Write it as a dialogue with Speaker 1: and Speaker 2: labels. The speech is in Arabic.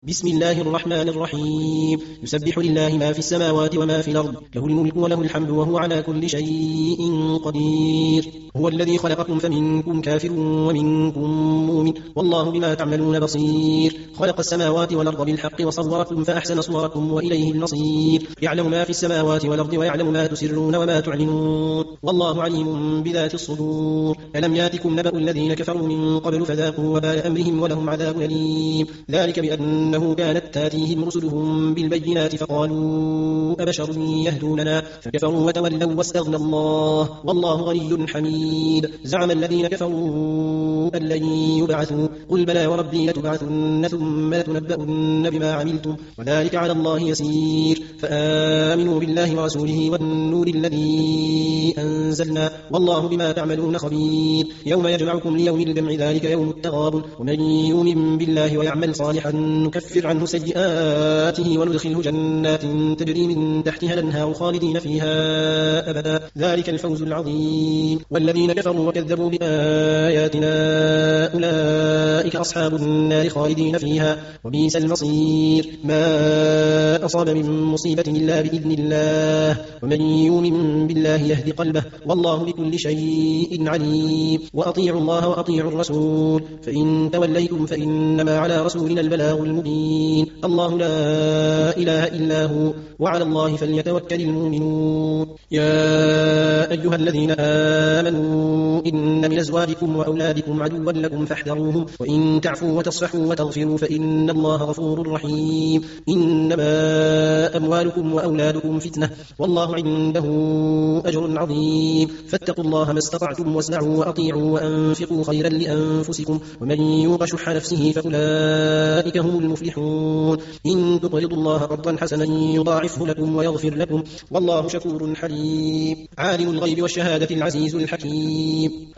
Speaker 1: بسم الله الرحمن الرحيم يسبح لله ما في السماوات وما في الأرض له الملك وله الحمد وهو على كل شيء قدير هو الذي خلقكم فمنكم كافر ومنكم مؤمن والله بما تعملون بصير خلق السماوات والأرض بالحق وصوركم فأحسن صوركم وإليه المصير يعلم ما في السماوات والأرض ويعلم ما تسرون وما تعلنون والله عليم بذات الصدور ألم ياتكم نبأ الذين كفروا من قبل فذاقوا وبال أمرهم ولهم عذاب أليم ذلك بأنه كانت تاتيهم رسلهم بالبينات فقالوا أبشر يهدوننا فكفروا وتولوا واستغنى الله والله غني حميد زعم الذين كفروا أن لن يبعثوا قل بلى وربي لتبعثن ثم لتنبؤن بما عملتم وذلك على الله يسير فآمنوا بالله ورسوله والنور الذي أنزلنا والله بما تعملون خبير يوم يجمعكم ليوم الجمع ذلك يوم التغابن ومن يؤمن بالله ويعمل صالحا نكفر عنه سيئاته وندخله جنات تجري من تحتها الأنهار خالدين فيها أبدا ذلك الفوز العظيم والذين كفروا وكذبوا بآياتنا أولئك أصحاب النار خالدين فيها وبئس المصير ما أصاب من مصيبة إلا بإذن الله ومن يؤمن بالله يهدي قلبه والله بكل شيء عليم وأطيعوا الله وأطيعوا الرسول فإن توليتم فإنما على رسولنا البلاغ المبين الله لا إله إلا هو وعلى الله فليتوكل المؤمنون يا أيها الذين آمنوا إن من أزواجكم وأولادكم عدوا لكم فاحذروهم وإن تعفوا وتصفحوا وتغفروا فإن الله غفور رحيم إنما أموالكم وأولادكم فتنة والله عنده أجر عظيم فاتقوا الله ما استطعتم واسمعوا وأطيعوا وأنفقوا خيرا لأنفسكم ومن يوق شح نفسه فأولئك هم المفلحون إن تقرضوا الله قرضا حسنا يضاعفه لكم ويغفر لكم والله شكور حليم عالم الغيب والشهادة العزيز الحكيم